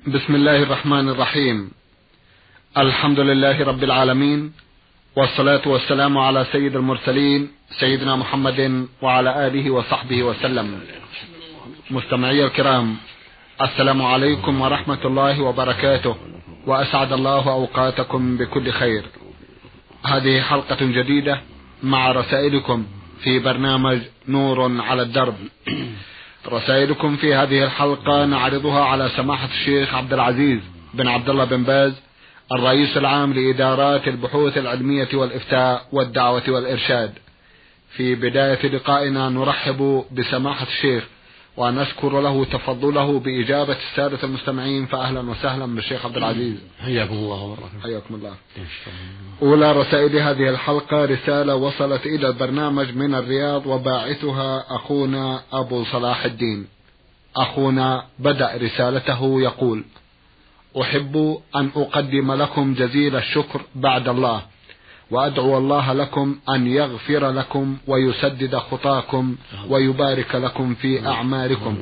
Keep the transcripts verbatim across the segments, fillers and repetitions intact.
بسم الله الرحمن الرحيم. الحمد لله رب العالمين، والصلاة والسلام على سيد المرسلين سيدنا محمد وعلى آله وصحبه وسلم. مستمعي الكرام، السلام عليكم ورحمة الله وبركاته، وأسعد الله أوقاتكم بكل خير. هذه حلقة جديدة مع رسائلكم في برنامج نور على الدرب. رسائلكم في هذه الحلقة نعرضها على سماحة الشيخ عبد العزيز بن عبد الله بن باز، الرئيس العام لإدارات البحوث العلمية والإفتاء والدعوة والإرشاد. في بداية لقائنا نرحب بسماحة الشيخ ونشكر له تفضله بإجابة السادة المستمعين، فأهلا وسهلا بالشيخ عبد العزيز. حياكم الله وبركاته. حياكم الله. أولى رسائل هذه الحلقة رسالة وصلت إلى البرنامج من الرياض، وباعثها أخونا أبو صلاح الدين. أخونا بدأ رسالته يقول: أحب أن أقدم لكم جزيل الشكر بعد الله، وأدعو الله لكم أن يغفر لكم ويسدد خطاكم ويبارك لكم في أعمالكم.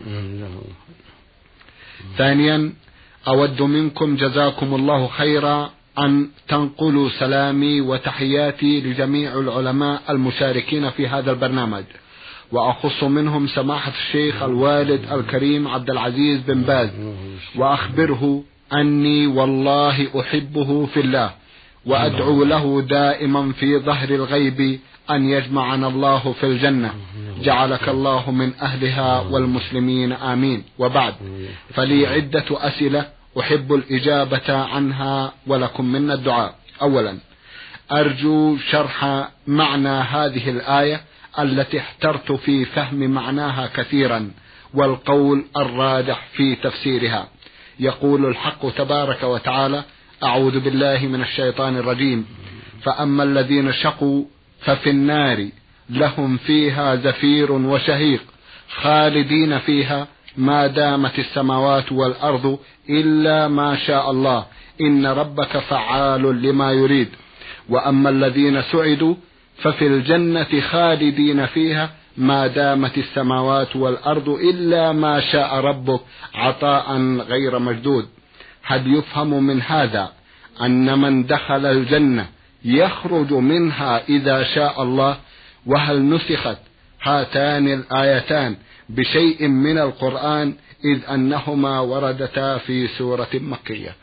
ثانيا، أود منكم جزاكم الله خيرا أن تنقلوا سلامي وتحياتي لجميع العلماء المشاركين في هذا البرنامج، وأخص منهم سماحة الشيخ الوالد الكريم عبد العزيز بن باز، وأخبره أني والله أحبه في الله، وأدعو له دائما في ظهر الغيب أن يجمعنا الله في الجنة، جعلك الله من أهلها والمسلمين آمين. وبعد، فلي عدة أسئلة أحب الإجابة عنها ولكم منا الدعاء. أولا، أرجو شرح معنى هذه الآية التي احترت في فهم معناها كثيرا، والقول الراجح في تفسيرها. يقول الحق تبارك وتعالى: أعوذ بالله من الشيطان الرجيم، فأما الذين شقوا ففي النار لهم فيها زفير وشهيق خالدين فيها ما دامت السماوات والأرض إلا ما شاء الله إن ربك فعال لما يريد. وأما الذين سعدوا ففي الجنة خالدين فيها ما دامت السماوات والأرض إلا ما شاء ربك عطاء غير مجدود. هل يفهم من هذا أن من دخل الجنة يخرج منها إذا شاء الله؟ وهل نسخت هاتان الآيتان بشيء من القرآن، إذ أنهما وردتا في سورة مكية؟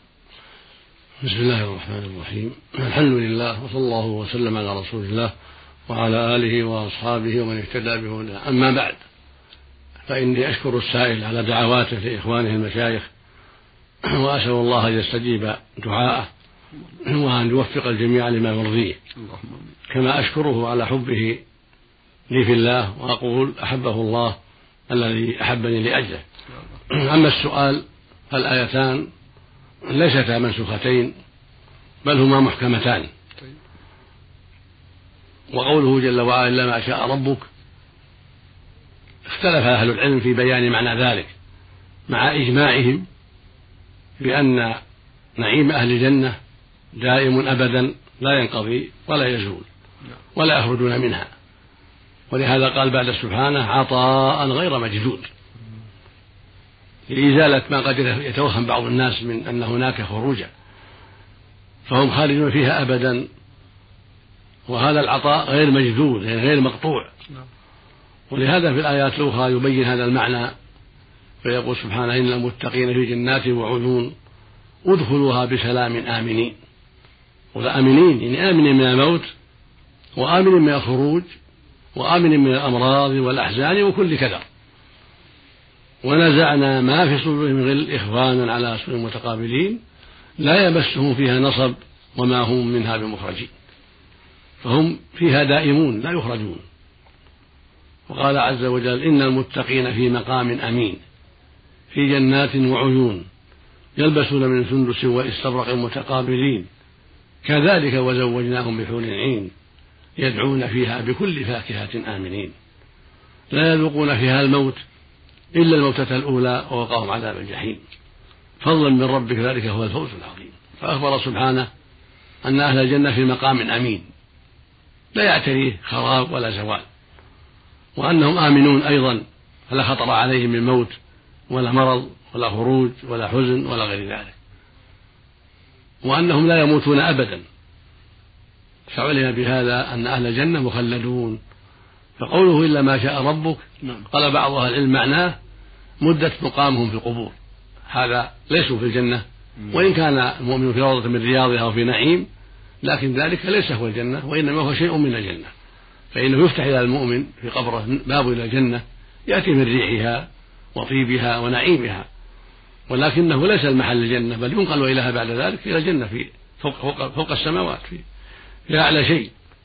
بسم الله الرحمن الرحيم. الحمد لله، وصلى الله وسلم على رسول الله وعلى آله وأصحابه ومن اهتدى بهداه. أما بعد، فإني أشكر السائل على دعواته لإخوانه المشايخ، وأسأل الله أن يستجيب دعاءه وأن يوفق الجميع لما يرضيه، كما أشكره على حبه لي في الله، وأقول أحبه الله الذي أحبني لأجله. أما السؤال، فالآيتان ليستا منسوختين، بل هما محكمتان. وقوله جل وعلا إلا ما شاء ربك، اختلف أهل العلم في بيان معنى ذلك، مع إجماعهم بأن نعيم أهل الجنة دائم أبدا لا ينقضي ولا يزول ولا يخرجون منها، ولهذا قال بعد سبحانه عطاء غير مجدود، لإزالة ما قد يتوهم بعض الناس من أن هناك خروجا، فهم خالدون فيها أبدا، وهذا العطاء غير مجدود يعني غير مقطوع. ولهذا في الآيات الأخرى يبين هذا المعنى، فيقول سبحانه إن المتقين في جنات وعيون ادخلوها بسلام آمنين. والآمنين يعني آمنين من الموت، وآمنين من الخروج، وآمنين من الأمراض والأحزان وكل كدر. ونزعنا ما في صدورهم من غل إخوانا على سرر متقابلين لا يمسهم فيها نصب وما هم منها بمخرجين، فهم فيها دائمون لا يخرجون. وقال عز وجل إن المتقين في مقام أمين في جنات وعيون يلبسون من سندس واستبرق متقابلين كذلك وزوجناهم بحور عين يدعون فيها بكل فاكهة آمنين لا يذوقون فيها الموت إلا الموتة الأولى ووقاهم عذاب الجحيم فضلا من ربك ذلك هو الفوز العظيم. فأخبر سبحانه أن أهل الجنة في مقام أمين لا يعتريه خراب ولا زوال، وأنهم آمنون أيضا فلا خطر عليهم من موت ولا مرض ولا خروج ولا حزن ولا غير ذلك، وأنهم لا يموتون أبدا. فعلم بهذا أن أهل الجنة مخلدون. فقوله إلا ما شاء ربك قال بعض أهل العلم معناه مدة مقامهم في القبور، هذا ليسوا في الجنة، وإن كان المؤمن في روضة من رياضها أو في نعيم، لكن ذلك ليس هو الجنة، وإنما هو شيء من الجنة. فإنه يفتح إلى المؤمن في قبره باب إلى الجنة يأتي من ريحها وطيبها ونعيمها، ولكنه ليس المحل الجنة، بل ينقل إليها بعد ذلك إلى الجنة في فوق, فوق, فوق السماوات في, في أعلى شيء.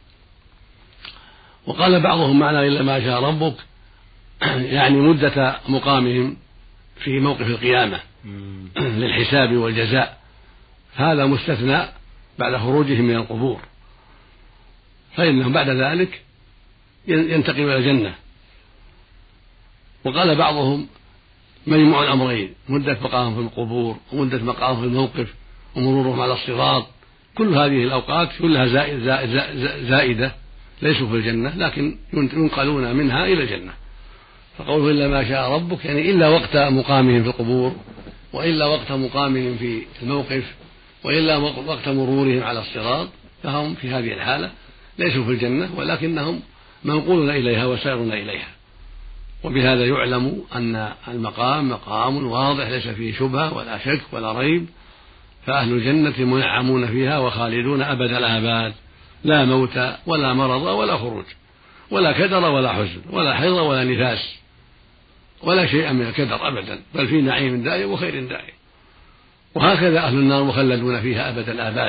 وقال بعضهم معنى إلا ما شاء ربك يعني مدة مقامهم في موقف القيامة للحساب والجزاء، هذا مستثنى بعد خروجهم من القبور، فإنهم بعد ذلك ينتقل إلى الجنة. وقال بعضهم مجموع الأمرين، مدة مقامهم في القبور ومدة مقامهم في الموقف ومرورهم على الصراط، كل هذه الأوقات كلها زائد زائد زائد زائدة، ليسوا في الجنة لكن ينقلون منها إلى الجنة. فقوله إلا ما شاء ربك يعني إلا وقت مقامهم في القبور، وإلا وقت مقامهم في الموقف، وإلا وقت مرورهم على الصراط، فهم في هذه الحالة ليسوا في الجنة ولكنهم منقولون إليها وسائرون إليها. وبهذا يعلم أن المقام مقام واضح ليس فيه شبهة ولا شك ولا ريب، فأهل الجنة منعمون فيها وخالدون أبد الآباد، لا موت ولا مرض ولا خروج ولا كدر ولا حزن ولا حيض ولا نفاس ولا شيء من الكدر أبدا، بل في نعيم دائم وخير دائم. وهكذا أهل النار مخلدون فيها أبد الآباد،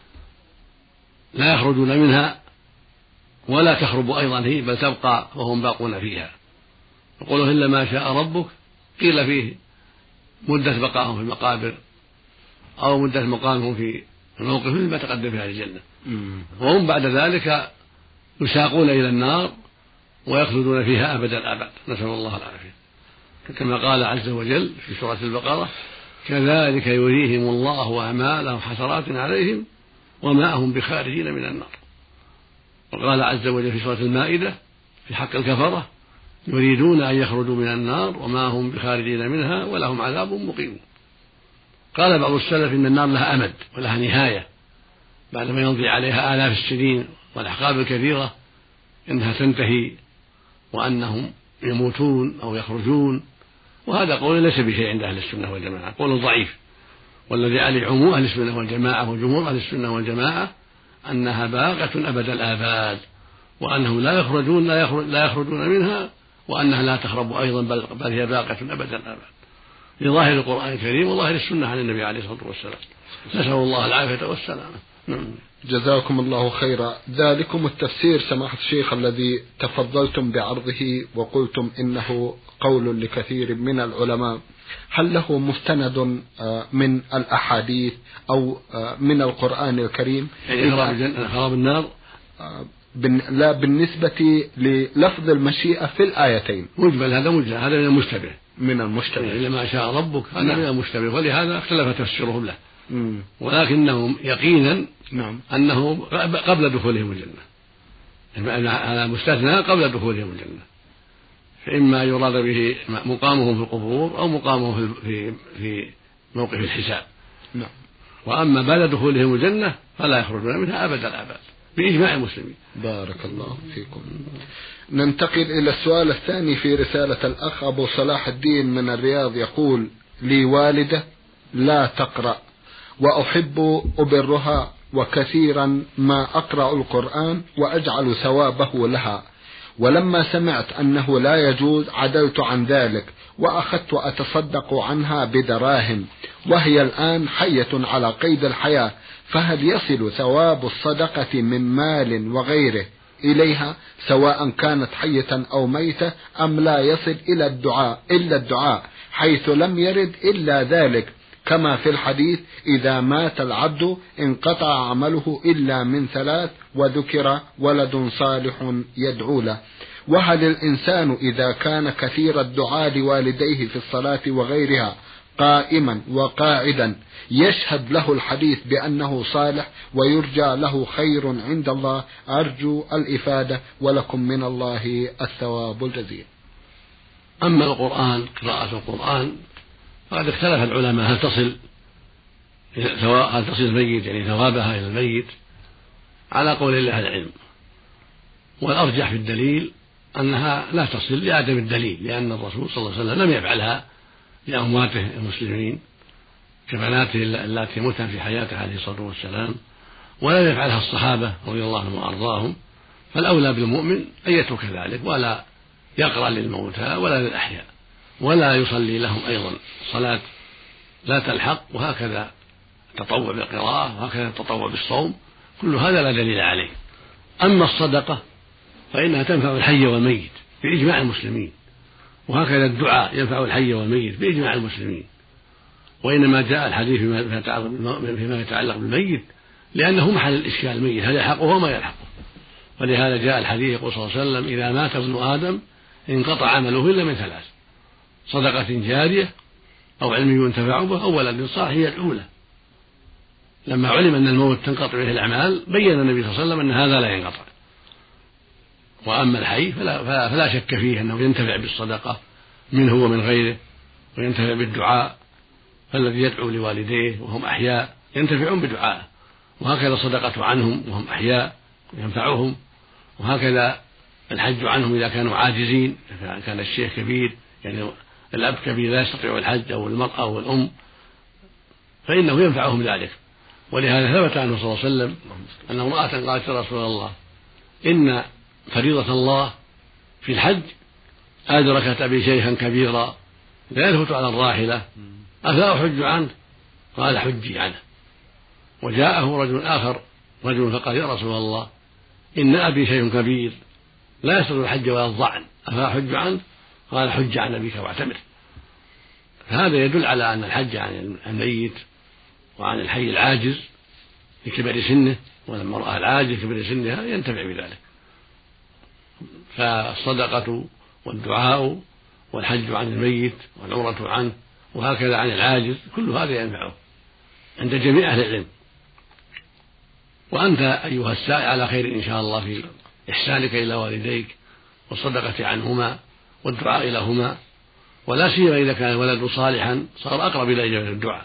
لا يخرجون منها ولا تخرب أيضا هي، بل تبقى وهم باقون فيها. يقولوا إلا ما شاء ربك قيل فيه مدة بقائهم في المقابر أو مدة مقامهم في الموقف مثل ما تقدم في أهل الجنة، وهم بعد ذلك يساقون إلى النار ويخلدون فيها أبد الآباد، نسأل الله العافية. كما قال عز وجل في سورة البقرة كذلك يريهم الله أعمالهم حسرات عليهم وما هم بخارجين من النار. وقال عز وجل في سورة المائدة في حق الكفرة يريدون أن يخرجوا من النار وما هم بخارجين منها ولهم عذاب مقيم. قال بعض السلف إن النار لها أمد ولها نهاية، بعدما يمضي عليها آلاف السنين والأحقاب الكثيرة إنها تنتهي وأنهم يموتون أو يخرجون، وهذا قول ليس بشيء عند أهل السنة والجماعة، قول ضعيف. والذي عليه عموم أهل السنة والجماعة وجمهور أهل السنة والجماعة أنها باقة أبد الآباد، وأنهم لا يخرجون لا, يخرج لا يخرجون منها، وأنها لا تخرب أيضا بل, بل هي باقة أبد الآباد لظاهر القرآن الكريم وظاهر السنة عن النبي عليه الصلاة والسلام. نسأل الله العافية والسلامة. جزاكم الله خيرا. ذلكم التفسير سماحة الشيخ الذي تفضلتم بعرضه وقلتم إنه قول لكثير من العلماء، هل له مستند من الأحاديث أو من القرآن الكريم؟ يعني خراب النار لا، بالنسبة للفظ المشيئة في الآيتين مجمل، هذا مجمل، هذا من المشتبه من المشتبه يعني ما شاء ربك هذا نعم. من المشتبه، ولهذا اختلف تفسيرهم له، مم. ولكنهم يقينا نعم. أنه قبل دخولهم الجنة، هذا مستثنى قبل دخولهم الجنة، فإما يراد به مقامهم في القبور أو مقامهم في في موقف الحساب، نعم. وأما بعد دخولهم الجنة فلا يخرجون منها أبد الآباد بإجماع المسلمين. بارك الله فيكم. ننتقل إلى السؤال الثاني في رسالة الأخ أبو صلاح الدين من الرياض، يقول لي والدة لا تقرأ وأحب أبرها وكثيرا ما أقرأ القرآن وأجعل ثوابه لها، ولما سمعت أنه لا يجوز عدلت عن ذلك وأخذت أتصدق عنها بدراهم، وهي الآن حية على قيد الحياة، فهل يصل ثواب الصدقة من مال وغيره إليها سواء كانت حية أو ميتة أم لا يصل إلى الدعاء إلا الدعاء حيث لم يرد إلا ذلك، كما في الحديث إذا مات العبد انقطع عمله إلا من ثلاث وذكر ولد صالح يدعو له؟ وهل الإنسان إذا كان كثير الدعاء لوالديه في الصلاة وغيرها قائما وقاعدا يشهد له الحديث بأنه صالح ويرجى له خير عند الله؟ أرجو الإفادة ولكم من الله الثواب الجزيل. أما القرآن، قراءة القرآن فقد اختلف العلماء هل تصل هل تصل الميت يعني ثوابها إلى الميت على قول الله العلم، والأرجح في الدليل أنها لا تصل لعدم الدليل، لأن الرسول صلى الله عليه وسلم لم يفعلها لأمواته المسلمين كبناته اللاتي متن في حياته عليه الصلاة والسلام، ولم يفعلها الصحابة رضي الله عنهم وأرضاهم، فالأولى بالمؤمن أن يترك ذلك ولا يقرأ للموتى ولا للأحياء، ولا يصلي لهم أيضا صلاة لا تلحق، وهكذا تطوع بالقراءة وهكذا التطوع بالصوم، كل هذا لا دليل عليه. أما الصدقة فإنها تنفع الحي والميت بإجماع المسلمين، وهكذا الدعاء ينفع الحي والميت بإجماع المسلمين، وإنما جاء الحديث فيما يتعلق بالميت لأنه محل الإشكال، الميت هل يلحقه وما يلحقه، ولهذا جاء الحديث يقول صلى الله عليه وسلم إذا مات ابن آدم انقطع عمله إلا من ثلاث: صدقة جارية أو علم ينتفع به أو ولد صالح. هي الأولى. لما علم أن الموت تنقطع به الأعمال بين النبي صلى الله عليه وسلم أن هذا لا ينقطع. وأما الحي فلا, فلا, فلا شك فيه أنه ينتفع بالصدقة منه ومن غيره، وينتفع بالدعاء، فالذي يدعو لوالديه وهم أحياء ينتفعون بدعائه، وهكذا الصدقة عنهم وهم أحياء ينفعهم، وهكذا الحج عنهم إذا كانوا عاجزين، إذا كان الشيخ كبير يعني الأب كبير لا يستطيع الحج أو المرأة أو الأم فإنه ينفعهم ذلك. ولهذا ثبت عنه صلى الله عليه وسلم أن امرأة قالت يا رسول الله إن فريضة الله في الحج أدركت أبي شيخا كبيرا لا يثبت على الراحلة أفلا أحج عنه؟ قال حجي عنه. وجاءه رجل آخر رجل فقال يا رسول الله إن أبي شيخ كبير لا يستطيع الحج ولا الظعن أفلا أحج عنه؟ قال حج عن أبيك واعتمر. هذا يدل على أن الحج عن الميت وعن الحي العاجز لكبر سنه والمرأة العاجز لكبر سنها ينتفع بذلك. فالصدقة والدعاء والحج عن الميت والعمرة عنه وهكذا عن العاجز كل هذا ينفعه عند جميع أهل العلم. وأنت أيها السائل على خير إن شاء الله في إحسانك إلى والديك والصدقة عنهما والدعاء لهما، ولا سيما إذا كان الولد صالحا صار أقرب إلى إجابة الدعاء.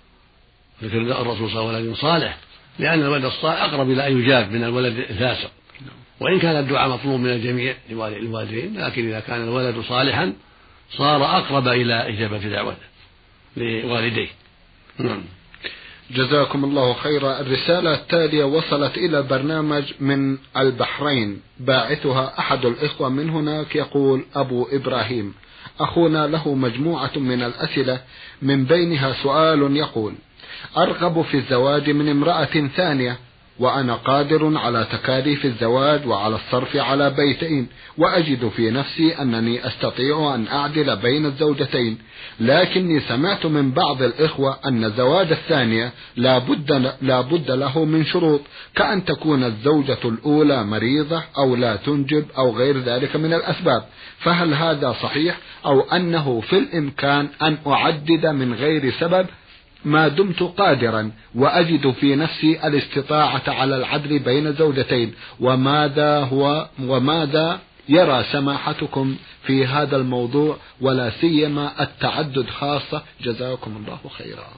ذكر الرسول صلى الله عليه وسلم صالح لأن الولد الصالح أقرب إلى أن يجاب من الولد الفاسق، وإن كان الدعاء مطلوب من الجميع للوالدين، لكن إذا كان الولد صالحا صار أقرب إلى إجابة دعوته لوالديه. نعم. جزاكم الله خيرا. الرسالة التالية وصلت إلى البرنامج من البحرين، باعثها أحد الإخوة من هناك، يقول أبو إبراهيم: أخونا له مجموعة من الأسئلة من بينها سؤال يقول: أرغب في الزواج من امرأة ثانية وأنا قادر على تكاليف الزواج وعلى الصرف على بيتين، وأجد في نفسي أنني أستطيع أن أعدل بين الزوجتين، لكني سمعت من بعض الإخوة أن الزواج الثانية لا بد, لا بد له من شروط، كأن تكون الزوجة الأولى مريضة أو لا تنجب أو غير ذلك من الأسباب، فهل هذا صحيح أو أنه في الإمكان أن أعدد من غير سبب ما دمت قادرا وأجد في نفسي الاستطاعة على العدل بين زوجتين؟ وماذا هو وماذا يرى سماحتكم في هذا الموضوع، ولا سيما التعدد خاصة؟ جزاكم الله خيرا.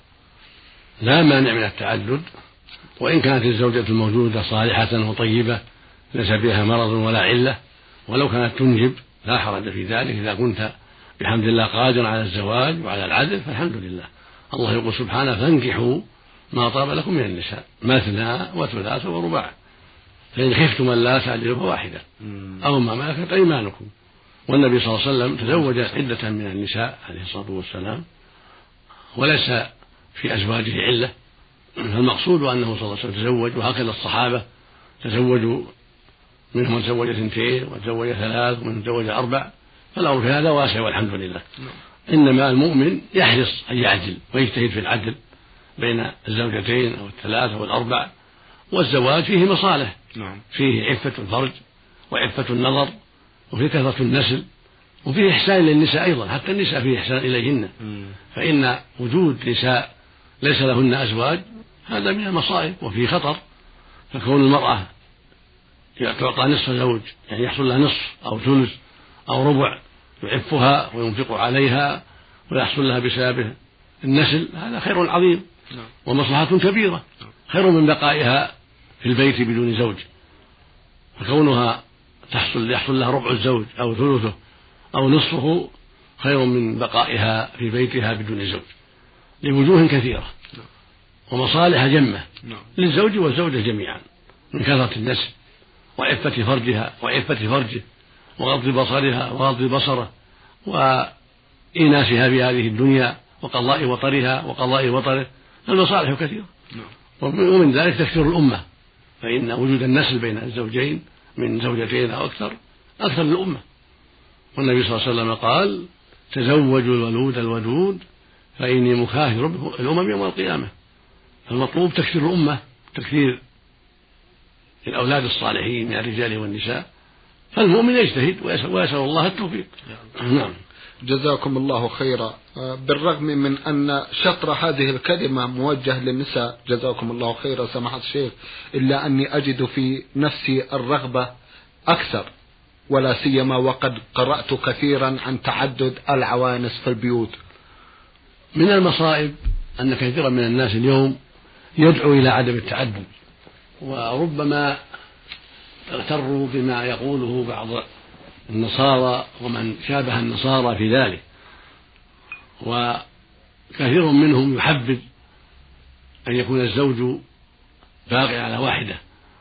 لا مانع من التعدد، وإن كانت الزوجة الموجودة صالحة وطيبة ليس بها مرض ولا علة، ولو كانت تنجب لا حرج في ذلك إذا كنت بحمد الله قادر على الزواج وعلى العدل فالحمد لله. الله يقول سبحانه: فانكحوا ما طاب لكم من النساء مثنى وثلاث ورباع فإن خفتم ألا تعدلوا فواحدة أو ما ملكت أيمانكم. والنبي صلى الله عليه وسلم تزوج عدة من النساء عليه الصلاة والسلام وليس في أزواجه علة، فالمقصود أنه صلى الله عليه وسلم تزوج، وهكذا الصحابة تزوجوا، منهم من تزوج اثنتين وتزوج ثلاث ومن تزوج أربع، فالأمر في هذا واسع والحمد لله. إنما المؤمن يحرص أن يعدل ويجتهد في العدل بين الزوجتين أو الثلاثة والأربع، والزواج فيه مصالح، فيه عفة الفرج وعفة النظر وفيه كثرة النسل وفيه إحسان للنساء أيضا، حتى النساء فيه إحسان إليهن، فإن وجود نساء ليس لهن أزواج هذا من المصائب وفيه خطر. فكون المرأة تعطى نصف زوج يعني يحصل لها نصف أو ثلث أو ربع يعفها وينفق عليها ويحصل لها بسببه النسل هذا خير عظيم ومصلحة كبيرة، خير من بقائها في البيت بدون زوج، فكونها تحصل يحصل لها ربع الزوج أو ثلثه أو نصفه خير من بقائها في بيتها بدون زوج لوجوه كثيرة ومصالح جمة للزوج والزوجة جميعا، من كثرة النسل وعفة فرجها وعفة فرجه وغض بصرها وغض بصره وإيناسها في هذه الدنيا وقضاء وطرها وقضاء وطره، المصالح كثيرة. ومن ذلك تكثر الأمة، فإن وجود النسل بين الزوجين من زوجتين أو أكثر أكثر للأمة. والنبي صلى الله عليه وسلم قال: تزوجوا الولود الودود فإني مكاثر الأمم يوم القيامة. فالمطلوب تكثير الأمة، تكثير الأولاد الصالحين من الرجال والنساء، فالمؤمن يجتهد ويسأل الله التوفيق. نعم. جزاكم الله خيرا. بالرغم من أن شطر هذه الكلمة موجه للنساء جزاكم الله خيرا سماحة الشيخ، إلا أني أجد في نفسي الرغبة أكثر، ولا سيما وقد قرأت كثيرا عن تعدد العوانس في البيوت. من المصائب أن كثيرا من الناس اليوم يدعو إلى عدم التعدد، وربما اغتروا بما يقوله بعض النصارى ومن شابه النصارى في ذلك، وكثير منهم يحبذ أن يكون الزوج باقي على واحدة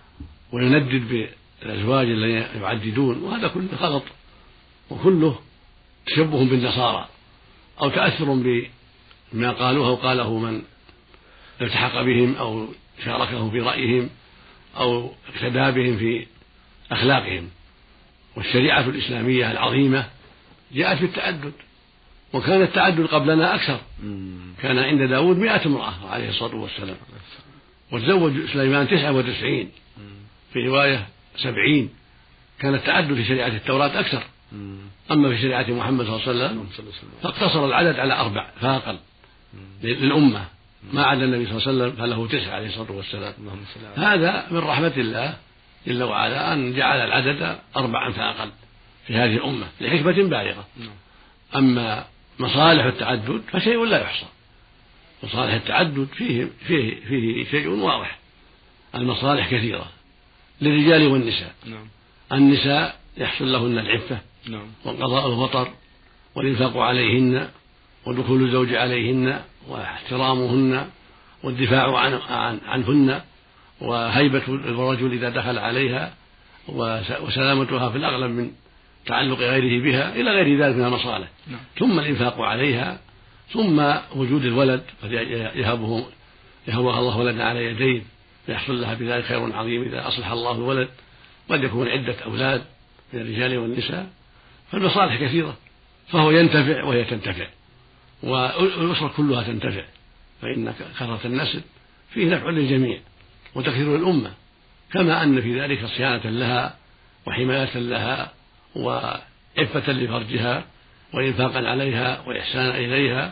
ويندد بالأزواج الذين يعددون، وهذا كله غلط وكله تشبه بالنصارى أو تأثر بما قالوه أو قاله من التحق بهم أو شاركه في رأيهم أو اقتدى بهم في أخلاقهم. والشريعة الإسلامية العظيمة جاءت بالتعدد، وكان التعدد قبلنا أكثر، كان عند داود مئة امرأة عليه الصلاة والسلام، وتزوج سليمان تسعة وتسعين، في رواية سبعين. كان التعدد في شريعة التوراة أكثر، أما في شريعة محمد صلى الله عليه وسلم فاقتصر العدد على أربع فأقل للأمة، ما عدا النبي صلى الله عليه وسلم فله تسعة عليه الصلاة والسلام. هذا من رحمة الله جل وعلا أن جعل العدد أربعا فأقل في هذه الأمة لحكمة بالغة. أما مصالح التعدد فشيء لا يحصى، مصالح التعدد فيه, فيه, فيه شيء واضح، المصالح كثيرة للرجال والنساء. النساء يحصل لهن العفة وقضاء الوطر والإنفاق عليهن ودخول الزوج عليهن واحترامهن والدفاع عن عن عنهن وهيبة الرجل إذا دخل عليها وسلامتها في الأغلب من تعلق غيره بها إلى غير ذلك من المصالح. نعم. ثم الإنفاق عليها، ثم وجود الولد قد يهبه يهبها الله ولدا على يديه فيحصل لها بذلك خير عظيم إذا أصلح الله الولد، قد يكون عدة أولاد من الرجال والنساء، فالمصالح كثيرة، فهو ينتفع وهي تنتفع والأسرة كلها تنتفع، فإن كثرة النسل فيه نفع للجميع وتكثير الأمة، كما أن في ذلك صيانة لها وحماية لها وعفة لفرجها وإنفاقا عليها وإحسانا إليها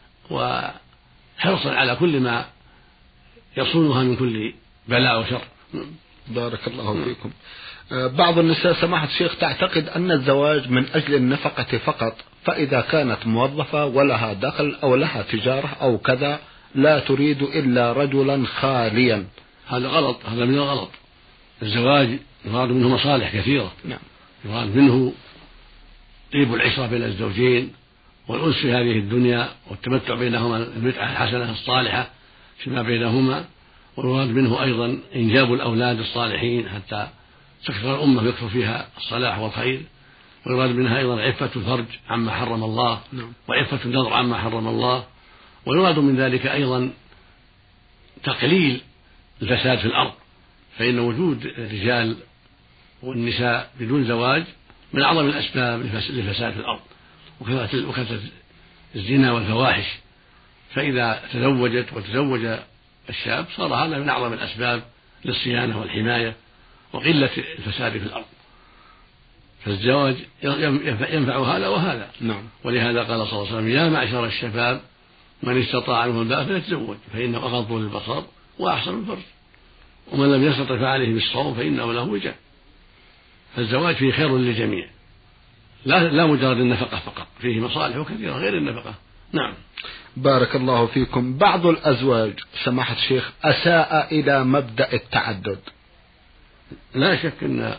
وحرصا على كل ما يصونها من كل بلاء وشر. بارك الله فيكم. بعض النساء سماحة الشيخ تعتقد أن الزواج من أجل النفقة فقط، فإذا كانت موظفة ولها دخل أو لها تجارة أو كذا لا تريد إلا رجلا خاليا. هذا غلط، هذا من الغلط. الزواج يراد منه مصالح كثيرة. نعم. يراد منه طيب العشرة بين الزوجين والأنس في هذه الدنيا والتمتع بينهما المتعة الحسنة الصالحة فيما بينهما، ويراد منه أيضا إنجاب الأولاد الصالحين حتى تكثر الأمة ويكثر فيها الصلاح والخير، ويراد منها أيضا عفة الفرج عما حرم الله وعفة النظر عما حرم الله، ويراد من ذلك أيضا تقليل الفساد في الأرض، فإن وجود الرجال والنساء بدون زواج من أعظم الأسباب للفساد في الأرض وكثرة الزنا والفواحش، فإذا تزوجت وتزوج الشاب صار هذا من أعظم الأسباب للصيانة والحماية وقلة الفساد في الأرض، فالزواج ينفع هذا وهذا. نعم. ولهذا قال صلى الله عليه وسلم: يا معشر الشباب من استطاع منه الباء فليتزوج فإنه أغض للبصر وأحسن الفرج، ومن لم يستطع فعليه بالصوم فإنه له وجاء. فالزواج فيه خير للجميع، لا لا مجرد النفقة فقط، فيه مصالح كثيرة غير النفقة. نعم. بارك الله فيكم. بعض الأزواج سماحة الشيخ أساء إلى مبدأ التعدد. لا شك أن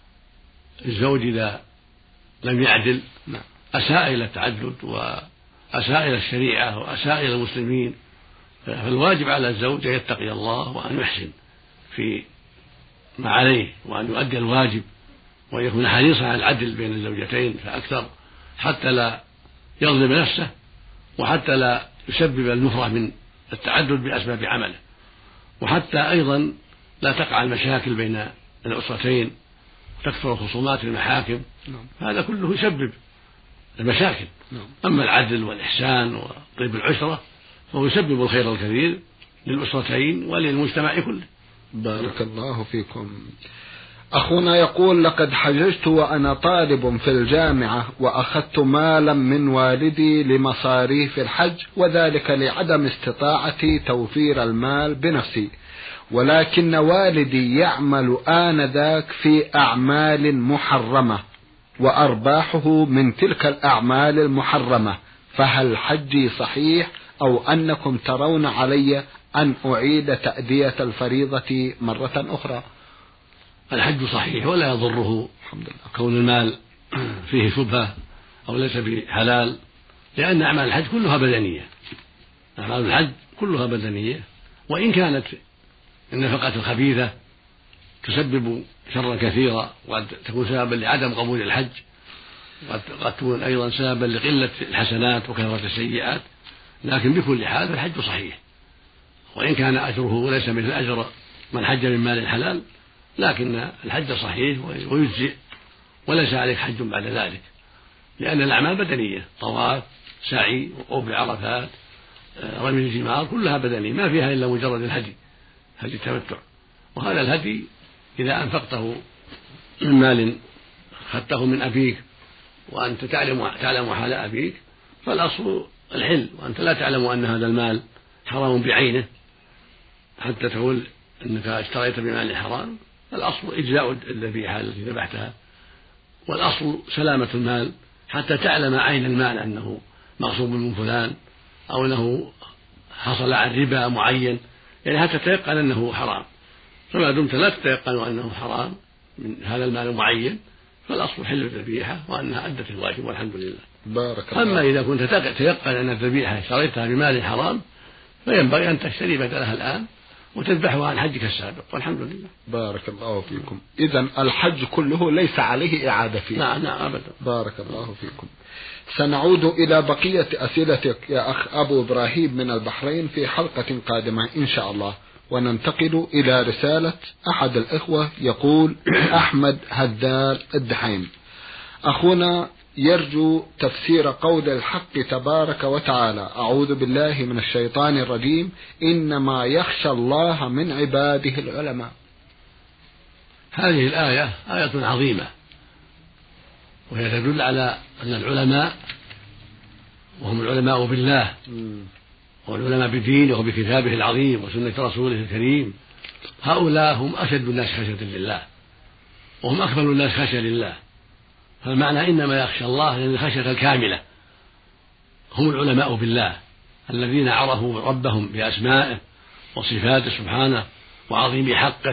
الزوج إذا لم يعدل أساء إلى التعدد وأساء إلى الشريعة وأساء إلى المسلمين. فالواجب على الزوج أن يتقي الله وأن يحسن في ما عليه وأن يؤدي الواجب وأن يكون حريصا على العدل بين الزوجتين فأكثر حتى لا يظلم نفسه وحتى لا يسبب النفرة من التعدد بأسباب عمله، وحتى أيضا لا تقع المشاكل بين الأسرتين وتكثر الخصومات في المحاكم. هذا كله يسبب المشاكل. أما العدل والإحسان وطيب العشرة فهو يسبب الخير الكثير للأسرتين وللمجتمع كله. بارك الله فيكم. أخونا يقول: لقد حججت وأنا طالب في الجامعة وأخذت مالا من والدي لمصاريف الحج، وذلك لعدم استطاعتي توفير المال بنفسي، ولكن والدي يعمل آنذاك في أعمال محرمة وأرباحه من تلك الأعمال المحرمة، فهل حجي صحيح أو أنكم ترون علي أن أعيد تأدية الفريضة مرة أخرى؟ الحج صحيح ولا يضره الحمد لله كون المال فيه شبهة أو ليس بحلال، لأن أعمال الحج كلها بدنية. أعمال الحج كلها بدنية، وإن كانت النفقة الخبيثة تسبب شرا كثيرا وقد تكون سببا لعدم قبول الحج، وقد تكون أيضا سببا لقلة الحسنات وكثرة السيئات، لكن بكل حال فالحج صحيح، وإن كان أجره ليس مثل أجر من حج من مال الحلال، لكن الحج صحيح ويجزئ وليس عليك حج بعد ذلك، لأن الأعمال بدنية، طواف، سعي، وقوف بعرفات، رمي الجمار، كلها بدنية ما فيها إلا مجرد الهدي، هدي التمتع. وهذا الهدي إذا أنفقته من مال أخذته من أبيك وأنت تعلم تعلم حال أبيك فالأصل الحل، وأنت لا تعلم أن هذا المال حرام بعينه حتى تقول أنك اشتريت بمال حرام، الأصل إجزاء الذبيحة التي ذبحتها، والأصل سلامة المال حتى تعلم عين المال أنه مغصوب من فلان أو أنه حصل عن ربا معين، يعني حتى تتيقن أنه حرام. فما دمت لا تتيقن أنه حرام من هذا المال المعين فالأصل حل الذبيحة وأنها أدت الواجب والحمد لله. بارك الله. أما إذا كنت تتيقن أن الذبيحة اشتريتها بمال حرام فينبغي أن تشتري بدلها الآن وتذبحها عن حجك السابق والحمد لله. بارك الله فيكم. إذن الحج كله ليس عليه إعادة فيه؟ نعم نعم أبدا. بارك الله فيكم. سنعود إلى بقية أسئلتك يا أخ أبو إبراهيم من البحرين في حلقة قادمة إن شاء الله، وننتقل إلى رسالة أحد الإخوة يقول: أحمد هذال الدحيم. أخونا يرجو تفسير قول الحق تبارك وتعالى: أعوذ بالله من الشيطان الرجيم، إنما يخشى الله من عباده العلماء. هذه الآية آية عظيمة، وهي تدل على أن العلماء وهم العلماء بالله والعلماء بدينه وبكتابه العظيم وسنة رسوله الكريم، هؤلاء هم أشد الناس خشية لله وهم أكمل الناس خشية لله. فالمعنى إنما يخشى الله لأن الخشية الكاملة هم العلماء بالله الذين عرفوا ربهم بأسمائه وصفاته سبحانه وعظيم حقه،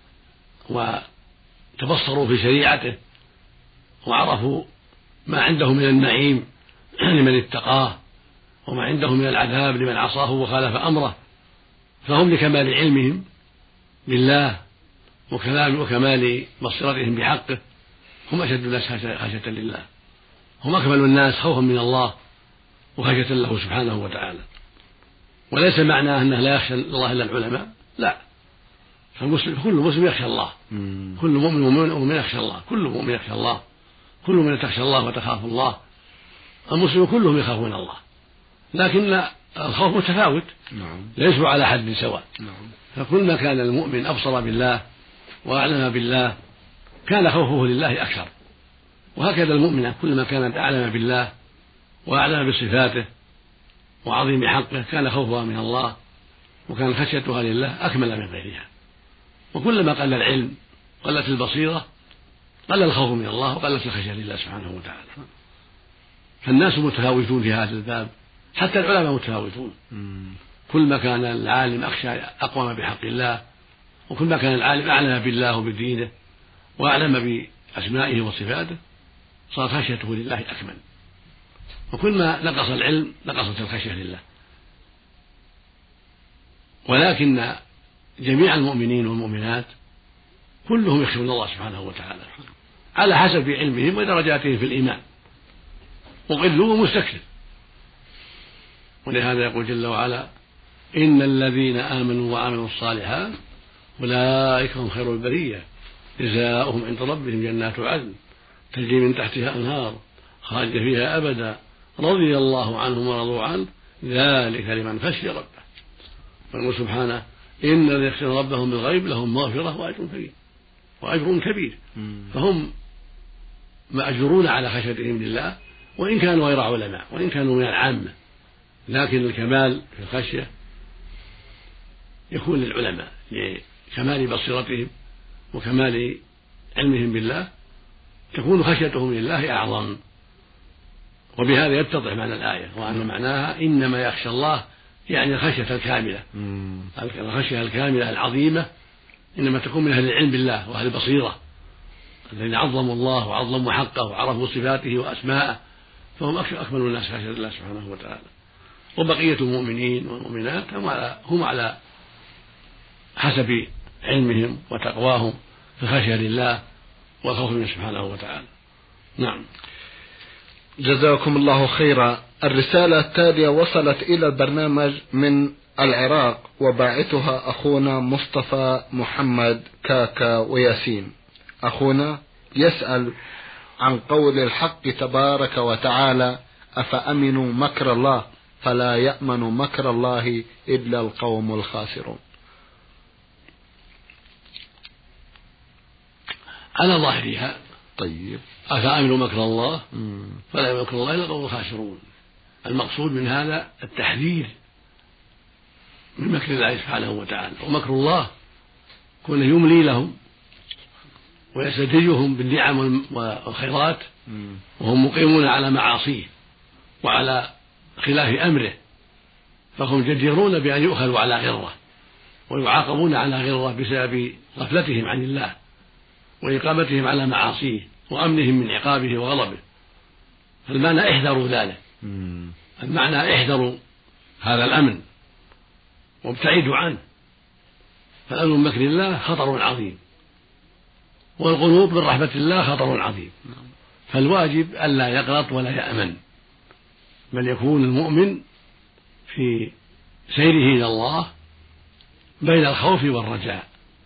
وتبصروا في شريعته، وعرفوا ما عنده من النعيم لمن اتقاه وما عنده من العذاب لمن عصاه وخالف أمره. فهم لكمال علمهم بالله وكمال بصيرتهم بحقه هم أشد الناس خشية لله، هم أكمل الناس خوفا من الله وخشية له سبحانه وتعالى. وليس معناه أنه لا يخشى الله إلا العلماء، لا، فالمسلم كل مسلم يخشى الله، كل مؤمن ومؤمن يخشى الله، كل مؤمن يخشى الله، كل من تخشى الله وتخاف الله. المسلم كلهم يخافون الله، لكن الخوف متفاوت، ليسوا على حد سواء. فكل ما كان المؤمن أبصر بالله وأعلم بالله كان خوفه لله أكثر، وهكذا المؤمن كل ما كانت أعلم بالله وأعلم بصفاته وعظيم حقه كان خوفها من الله وكان خشيتها لله أكمل من غيرها. وكلما قل العلم قلت البصيرة قل الخوف من الله وقلت الخشية لله سبحانه وتعالى. فالناس متفاوتون في هذا الباب حتى العلماء متفاوتون، كل ما كان العالم أخشى أقوم بحق الله، وكل ما كان العالم أعلم بالله وبدينه وأعلم بأسمائه وصفاته صارت خشيته لله أكمل، وكل ما نقص العلم نقصت الخشية لله. ولكن جميع المؤمنين والمؤمنات كلهم يخشون الله سبحانه وتعالى على حسب علمهم ودرجاتهم في الإيمان، مقل ومستكثر. ولهذا يقول جل وعلا: إن الذين آمنوا وعملوا الصالحات أولئك هم خير البرية جزاؤهم عند ربهم جنات عدن تجري من تحتها أنهار خالد فيها أبدا رضي الله عنهم ورضوا عنه ذلك لمن خشي ربه. ويقول سبحانه: إن الذين يخشون ربهم بالغيب لهم مغفرة وأجر كبير وأجر كبير. فهم مأجرون على خشيتهم لله وإن كانوا غير علماء وإن كانوا من العامة، لكن الكمال في الخشية يكون للعلماء لكمال بصيرتهم وكمال علمهم بالله، تكون خشيتهم لله أعظم. وبهذا يتضح معنى الآية، وأن معناها إنما يخشى الله يعني الخشية الكاملة، الخشية الكاملة العظيمة إنما تكون من أهل العلم بالله وأهل البصيرة الذين عظموا الله وعظموا حقه وعرفوا صفاته وأسماءه، فهم أكمل الناس خشية الله سبحانه وتعالى. وبقية المؤمنين والمؤمنات هم على, هم على حسب علمهم وتقواهم في الخشية لله والخوف منه سبحانه وتعالى. نعم. جزاكم الله خيرا. الرسالة التالية وصلت إلى البرنامج من العراق، وباعثها أخونا مصطفى محمد كاكا وياسين. أخونا يسأل عن قول الحق تبارك وتعالى: أفأمنوا مكر الله فلا يأمن مكر الله إلا القوم الخاسرون. على ظاهرها طيب أفأمنوا مكر الله فلا يأمن مكر الله إلا القوم الخاسرون. المقصود من هذا التحذير من مكر الله سبحانه وتعالى، ومكر الله كونه يملي لهم ويستدرجهم بالنعم والخيرات وهم مقيمون على معاصيه وعلى خلاف أمره، فهم جديرون بأن يؤخذوا على غرة ويعاقبون على غرة بسبب غفلتهم عن الله وإقامتهم على معاصيه وأمنهم من عقابه وغضبه. فالمعنى احذروا ذلك، المعنى احذروا هذا الأمن وابتعدوا عنه، فالأمن من مكر الله خطر عظيم، والقنوط من رحمة الله خطر عظيم. فالواجب ألا يقنط ولا يأمن، بل يكون المؤمن في سيره إلى الله بين الخوف والرجاء،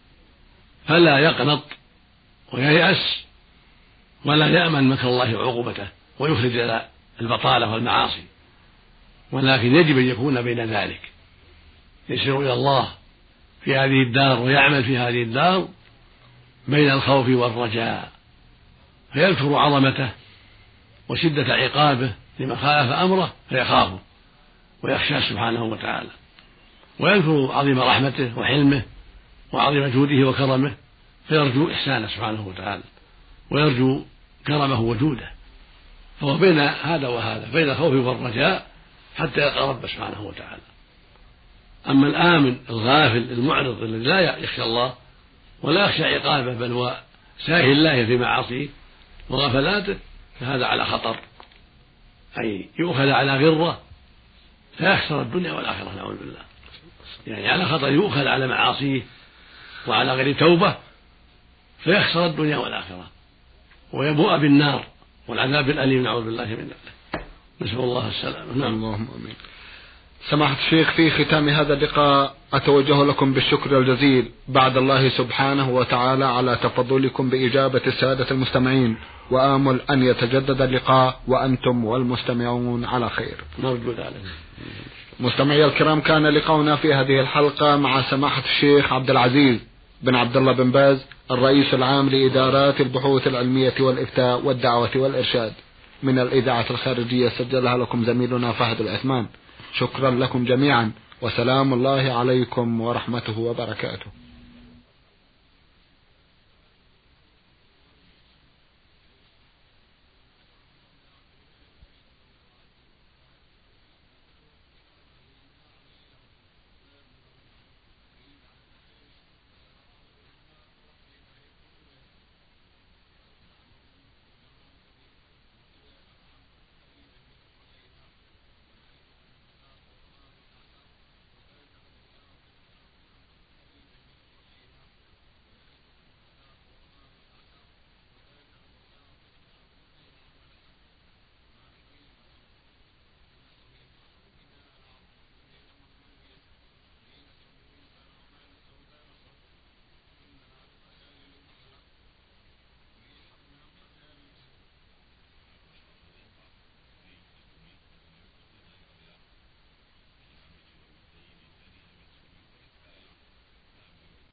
فلا يقنط وييأس ولا يأمن مكر الله وعقوبته ويخرج إلى البطالة والمعاصي، ولكن يجب أن يكون بين ذلك، يسير إلى الله في هذه الدار ويعمل في هذه الدار بين الخوف والرجاء، فيذكر عظمته وشدة عقابه لمن خالف أمره فيخافه ويخشى سبحانه وتعالى، ويذكر عظيم رحمته وحلمه وعظيم جوده وكرمه فيرجو إحسانه سبحانه وتعالى ويرجو كرمه وجوده. فهو بين هذا وهذا، بين الخوف والرجاء حتى يلقى ربه سبحانه وتعالى. أما الآمن الغافل المعرض الذي لا يخشى الله ولا يخشى عقابه بل هو ساهي الله في معاصيه وغفلاته، فهذا على خطر، أي يؤخذ على غرة فيخسر الدنيا والآخرة نعوذ بالله، يعني على خطر يؤخذ على معاصيه وعلى غير توبة فيخسر الدنيا والآخرة ويبوء بالنار والعذاب الأليم نعوذ بالله من ذلك، نسأل الله السلامة. نعم. اللهم آمين. سماحة الشيخ، في ختام هذا اللقاء أتوجه لكم بالشكر الجزيل بعد الله سبحانه وتعالى على تفضلكم بإجابة السادة المستمعين، وآمل أن يتجدد اللقاء وأنتم والمستمعون على خير. نرجو ذلك. مستمعي الكرام، كان لقاؤنا في هذه الحلقة مع سماحة الشيخ عبد العزيز بن عبد الله بن باز، الرئيس العام لإدارات البحوث العلمية والإفتاء والدعوة والإرشاد، من الإذاعة الخارجية، سجلها لكم زميلنا فهد العثمان. شكرا لكم جميعا، وسلام الله عليكم ورحمته وبركاته.